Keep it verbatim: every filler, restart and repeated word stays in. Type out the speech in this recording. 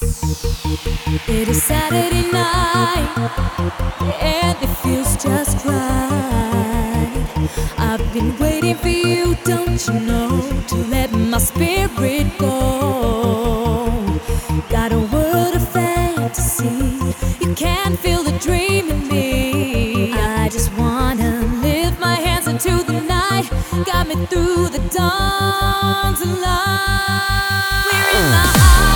It is Saturday night and it feels just right. I've been waiting for you, don't you know, to let my spirit go. Got a world of fantasy, you can feel the dream in me. I just wanna lift my hands into the night, got me through the dawn's light. We're in the